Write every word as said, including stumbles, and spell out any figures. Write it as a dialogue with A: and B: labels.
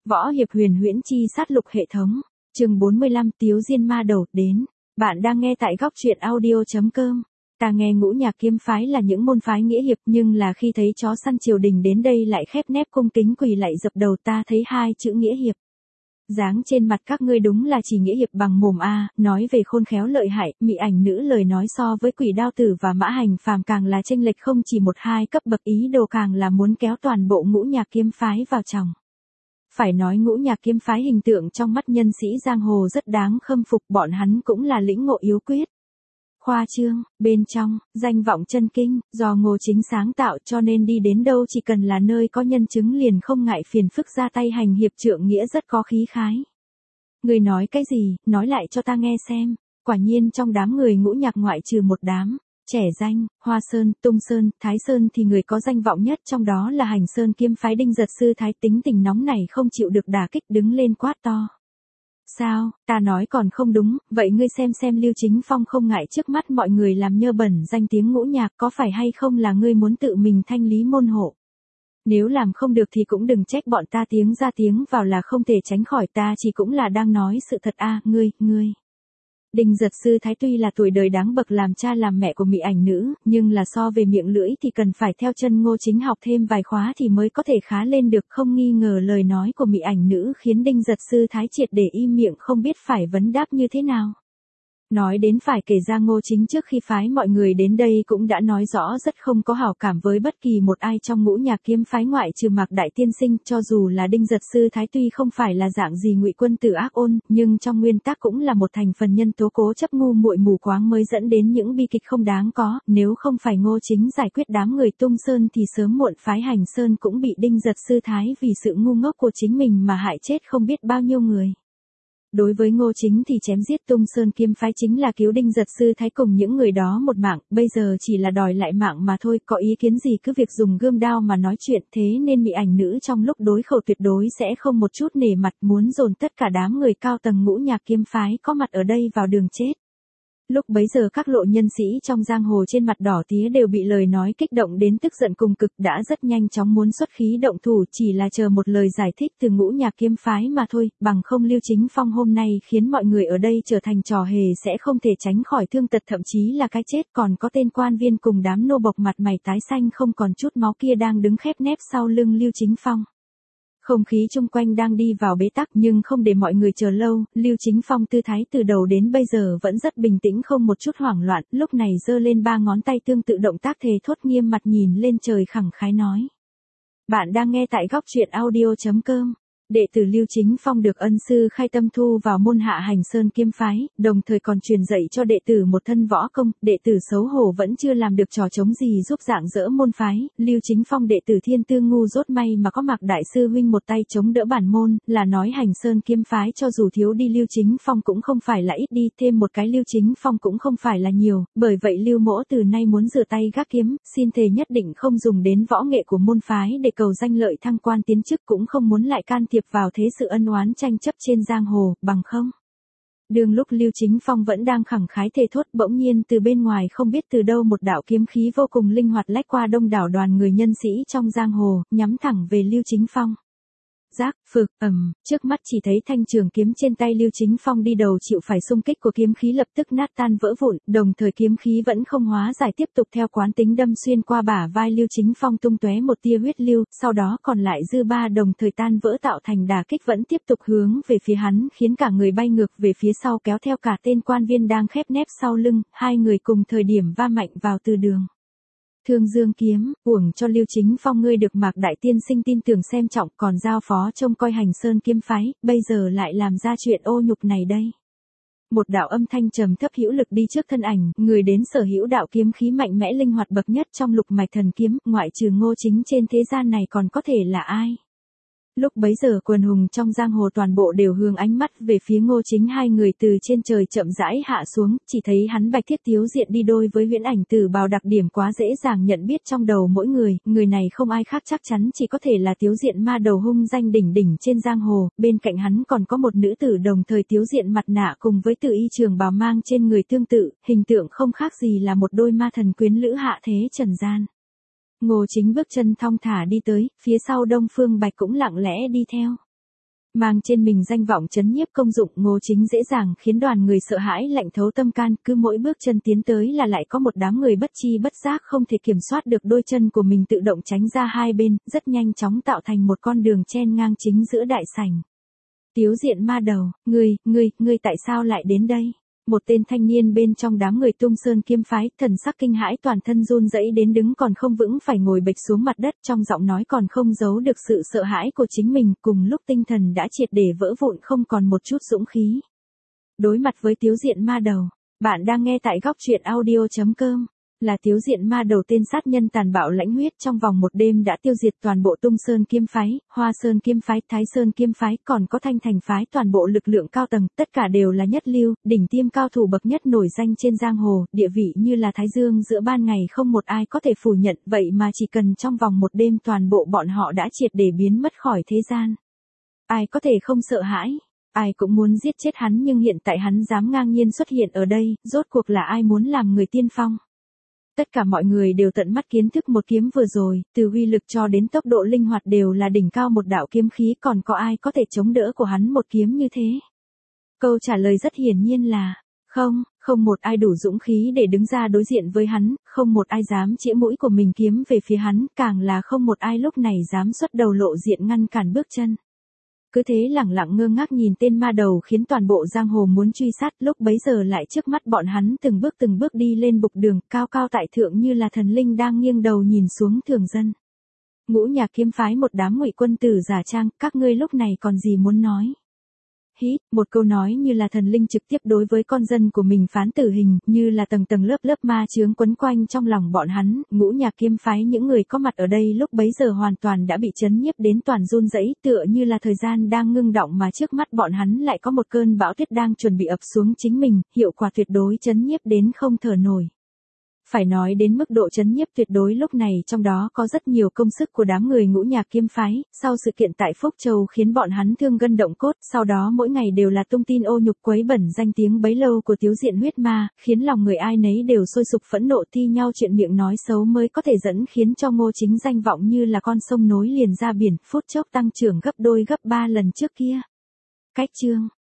A: Võ hiệp huyền huyễn chi sát lục hệ thống. Chương bốn mươi lăm Tiếu Diên ma đầu đến. Bạn đang nghe tại góc truyện audio chấm com. Ta nghe ngũ nhạc kiếm phái là những môn phái nghĩa hiệp, nhưng là khi thấy chó săn triều đình đến đây lại khép nép cung kính quỳ lạy dập đầu, ta thấy hai chữ nghĩa hiệp. Dáng trên mặt các ngươi đúng là chỉ nghĩa hiệp bằng mồm a, nói về khôn khéo lợi hại, mị ảnh nữ lời nói so với Quỷ Đao Tử và Mã Hành Phàm càng là chênh lệch không chỉ một hai cấp bậc, ý đồ càng là muốn kéo toàn bộ ngũ nhạc kiếm phái vào chồng. Phải nói ngũ nhạc kiếm phái hình tượng trong mắt nhân sĩ giang hồ rất đáng khâm phục, bọn hắn cũng là lĩnh ngộ yếu quyết. Khoa trương, bên trong, danh vọng chân kinh, do Ngô Chính sáng tạo, cho nên đi đến đâu chỉ cần là nơi có nhân chứng liền không ngại phiền phức ra tay hành hiệp, trượng nghĩa rất có khí khái. Người nói cái gì, nói lại cho ta nghe xem. Quả nhiên trong đám người ngũ nhạc ngoại trừ một đám trẻ danh, Hoa Sơn, Tung Sơn, Thái Sơn thì người có danh vọng nhất trong đó là Hành Sơn kiếm phái Đinh Giật Sư Thái, tính tình nóng này không chịu được đả kích, đứng lên quát to. Sao, ta nói còn không đúng, vậy ngươi xem xem Lưu Chính Phong không ngại trước mắt mọi người làm nhơ bẩn danh tiếng ngũ nhạc, có phải hay không là ngươi muốn tự mình thanh lý môn hộ? Nếu làm không được thì cũng đừng trách bọn ta, tiếng ra tiếng vào là không thể tránh khỏi, ta chỉ cũng là đang nói sự thật a, ngươi, ngươi. Đinh Giật Sư Thái tuy là tuổi đời đáng bậc làm cha làm mẹ của mị ảnh nữ, nhưng là so về miệng lưỡi thì cần phải theo chân Ngô Chính học thêm vài khóa thì mới có thể khá lên được, không nghi ngờ lời nói của mị ảnh nữ khiến Đinh Giật Sư Thái triệt để im miệng, không biết phải vấn đáp như thế nào. Nói đến phải kể ra Ngô Chính trước khi phái mọi người đến đây cũng đã nói rõ rất không có hảo cảm với bất kỳ một ai trong ngũ nhạc kiếm phái ngoại trừ Mạc Đại Tiên Sinh, cho dù là Đinh Giật Sư Thái tuy không phải là dạng gì ngụy quân tử ác ôn, nhưng trong nguyên tắc cũng là một thành phần nhân tố cố chấp ngu muội mù quáng mới dẫn đến những bi kịch không đáng có, nếu không phải Ngô Chính giải quyết đám người Tung Sơn thì sớm muộn phái Hành Sơn cũng bị Đinh Giật Sư Thái vì sự ngu ngốc của chính mình mà hại chết không biết bao nhiêu người. Đối với Ngô Chính thì chém giết Tung Sơn kiếm phái chính là cứu Đinh Giật Sư Thái cùng những người đó một mạng, bây giờ chỉ là đòi lại mạng mà thôi, có ý kiến gì cứ việc dùng gươm đao mà nói chuyện, thế nên mị ảnh nữ trong lúc đối khẩu tuyệt đối sẽ không một chút nể mặt, muốn dồn tất cả đám người cao tầng ngũ nhạc kiếm phái có mặt ở đây vào đường chết. Lúc bấy giờ các lộ nhân sĩ trong giang hồ trên mặt đỏ tía đều bị lời nói kích động đến tức giận cùng cực, đã rất nhanh chóng muốn xuất khí động thủ, chỉ là chờ một lời giải thích từ ngũ nhạc kiếm phái mà thôi, bằng không Lưu Chính Phong hôm nay khiến mọi người ở đây trở thành trò hề sẽ không thể tránh khỏi thương tật, thậm chí là cái chết, còn có tên quan viên cùng đám nô bộc mặt mày tái xanh không còn chút máu kia đang đứng khép nép sau lưng Lưu Chính Phong. Không khí chung quanh đang đi vào bế tắc, nhưng không để mọi người chờ lâu, Lưu Chính Phong tư thái từ đầu đến bây giờ vẫn rất bình tĩnh, không một chút hoảng loạn, lúc này giơ lên ba ngón tay tương tự động tác thề thốt nghiêm mặt nhìn lên trời khẳng khái nói. Bạn đang nghe tại góc truyện audio chấm com. Đệ tử Lưu Chính Phong được ân sư khai tâm thu vào môn hạ Hành Sơn kiếm phái, đồng thời còn truyền dạy cho đệ tử một thân võ công, đệ tử xấu hổ vẫn chưa làm được trò trống gì giúp dạng dỡ môn phái, Lưu Chính Phong đệ tử thiên tư ngu dốt may mà có Mạc Đại sư huynh một tay chống đỡ bản môn, là nói Hành Sơn kiếm phái cho dù thiếu đi Lưu Chính Phong cũng không phải là ít đi, thêm một cái Lưu Chính Phong cũng không phải là nhiều, bởi vậy Lưu Mỗ từ nay muốn rửa tay gác kiếm, xin thề nhất định không dùng đến võ nghệ của môn phái để cầu danh lợi thăng quan tiến chức, cũng không muốn lại can thiệp vào thế sự ân oán tranh chấp trên giang hồ, bằng không. Đường lúc Lưu Chính Phong vẫn đang khẳng khái thề thốt, bỗng nhiên từ bên ngoài không biết từ đâu một đạo kiếm khí vô cùng linh hoạt lách qua đông đảo đoàn người nhân sĩ trong giang hồ, nhắm thẳng về Lưu Chính Phong. Giác, phực, ầm, trước mắt chỉ thấy thanh trường kiếm trên tay Lưu Chính Phong đi đầu chịu phải xung kích của kiếm khí lập tức nát tan vỡ vụn, đồng thời kiếm khí vẫn không hóa giải tiếp tục theo quán tính đâm xuyên qua bả vai Lưu Chính Phong tung tóe một tia huyết lưu, sau đó còn lại dư ba đồng thời tan vỡ tạo thành đả kích vẫn tiếp tục hướng về phía hắn, khiến cả người bay ngược về phía sau kéo theo cả tên quan viên đang khép nép sau lưng, hai người cùng thời điểm va mạnh vào từ đường. Thương Dương kiếm, uổng cho Lưu Chính Phong ngươi được Mạc Đại Tiên Sinh tin tưởng xem trọng, còn giao phó trông coi Hành Sơn kiếm phái, bây giờ lại làm ra chuyện ô nhục này đây. Một đạo âm thanh trầm thấp hữu lực đi trước thân ảnh, người đến sở hữu đạo kiếm khí mạnh mẽ linh hoạt bậc nhất trong lục mạch thần kiếm, ngoại trừ Ngô Chính trên thế gian này còn có thể là ai? Lúc bấy giờ quần hùng trong giang hồ toàn bộ đều hướng ánh mắt về phía Ngô Chính, hai người từ trên trời chậm rãi hạ xuống, chỉ thấy hắn bạch thiết tiếu diện đi đôi với huyễn ảnh tử bào, đặc điểm quá dễ dàng nhận biết trong đầu mỗi người, người này không ai khác chắc chắn chỉ có thể là tiếu diện ma đầu hung danh đỉnh đỉnh trên giang hồ, bên cạnh hắn còn có một nữ tử đồng thời tiếu diện mặt nạ cùng với tự y trường bào mang trên người tương tự, hình tượng không khác gì là một đôi ma thần quyến lữ hạ thế trần gian. Ngô Chính bước chân thong thả đi tới, phía sau Đông Phương Bạch cũng lặng lẽ đi theo. Mang trên mình danh vọng trấn nhiếp công dụng, Ngô Chính dễ dàng khiến đoàn người sợ hãi lạnh thấu tâm can, cứ mỗi bước chân tiến tới là lại có một đám người bất chi bất giác không thể kiểm soát được đôi chân của mình tự động tránh ra hai bên, rất nhanh chóng tạo thành một con đường chen ngang chính giữa đại sảnh. Tiếu Diện Ma Đầu, ngươi, ngươi, ngươi tại sao lại đến đây? Một tên thanh niên bên trong đám người Tung Sơn kiếm phái, thần sắc kinh hãi toàn thân run rẩy đến đứng còn không vững phải ngồi bệt xuống mặt đất, trong giọng nói còn không giấu được sự sợ hãi của chính mình, cùng lúc tinh thần đã triệt để vỡ vụn không còn một chút dũng khí. Đối mặt với Tiếu Diện Ma Đầu, bạn đang nghe tại góc truyện audio chấm com. Là Tiếu Diện Ma Đầu, tên sát nhân tàn bạo lãnh huyết trong vòng một đêm đã tiêu diệt toàn bộ Tung Sơn kiếm phái, Hoa Sơn kiếm phái, Thái Sơn kiếm phái, còn có Thanh Thành phái, toàn bộ lực lượng cao tầng, tất cả đều là nhất lưu, đỉnh tiêm cao thủ bậc nhất nổi danh trên giang hồ, địa vị như là thái dương giữa ban ngày, không một ai có thể phủ nhận, vậy mà chỉ cần trong vòng một đêm toàn bộ bọn họ đã triệt để biến mất khỏi thế gian. Ai có thể không sợ hãi? Ai cũng muốn giết chết hắn, nhưng hiện tại hắn dám ngang nhiên xuất hiện ở đây, rốt cuộc là ai muốn làm người tiên phong? Tất cả mọi người đều tận mắt kiến thức một kiếm vừa rồi, từ uy lực cho đến tốc độ linh hoạt đều là đỉnh cao một đạo kiếm khí, còn có ai có thể chống đỡ của hắn một kiếm như thế? Câu trả lời rất hiển nhiên là, không, không một ai đủ dũng khí để đứng ra đối diện với hắn, không một ai dám chĩa mũi của mình kiếm về phía hắn, càng là không một ai lúc này dám xuất đầu lộ diện ngăn cản bước chân. Cứ thế lẳng lặng ngơ ngác nhìn tên ma đầu khiến toàn bộ giang hồ muốn truy sát, lúc bấy giờ lại trước mắt bọn hắn từng bước từng bước đi lên bục đường, cao cao tại thượng như là thần linh đang nghiêng đầu nhìn xuống thường dân. Ngũ Nhạc kiếm phái một đám ngụy quân tử giả trang, các ngươi lúc này còn gì muốn nói? Hít, một câu nói như là thần linh trực tiếp đối với con dân của mình phán tử hình, như là tầng tầng lớp lớp ma chướng quấn quanh trong lòng bọn hắn. Ngũ Nhạc kiếm phái, những người có mặt ở đây lúc bấy giờ hoàn toàn đã bị chấn nhiếp đến toàn run rẩy, tựa như là thời gian đang ngưng động mà trước mắt bọn hắn lại có một cơn bão tuyết đang chuẩn bị ập xuống chính mình, hiệu quả tuyệt đối chấn nhiếp đến không thở nổi. Phải nói đến mức độ chấn nhiếp tuyệt đối lúc này, trong đó có rất nhiều công sức của đám người Ngũ Nhạc kiếm phái, sau sự kiện tại Phúc Châu khiến bọn hắn thương gân động cốt, sau đó mỗi ngày đều là tung tin ô nhục quấy bẩn danh tiếng bấy lâu của Tiếu Diện huyết ma, khiến lòng người ai nấy đều sôi sục phẫn nộ, thi nhau chuyện miệng nói xấu mới có thể dẫn khiến cho Ngô Chính danh vọng như là con sông nối liền ra biển, phút chốc tăng trưởng gấp đôi gấp ba lần trước kia. Cách chương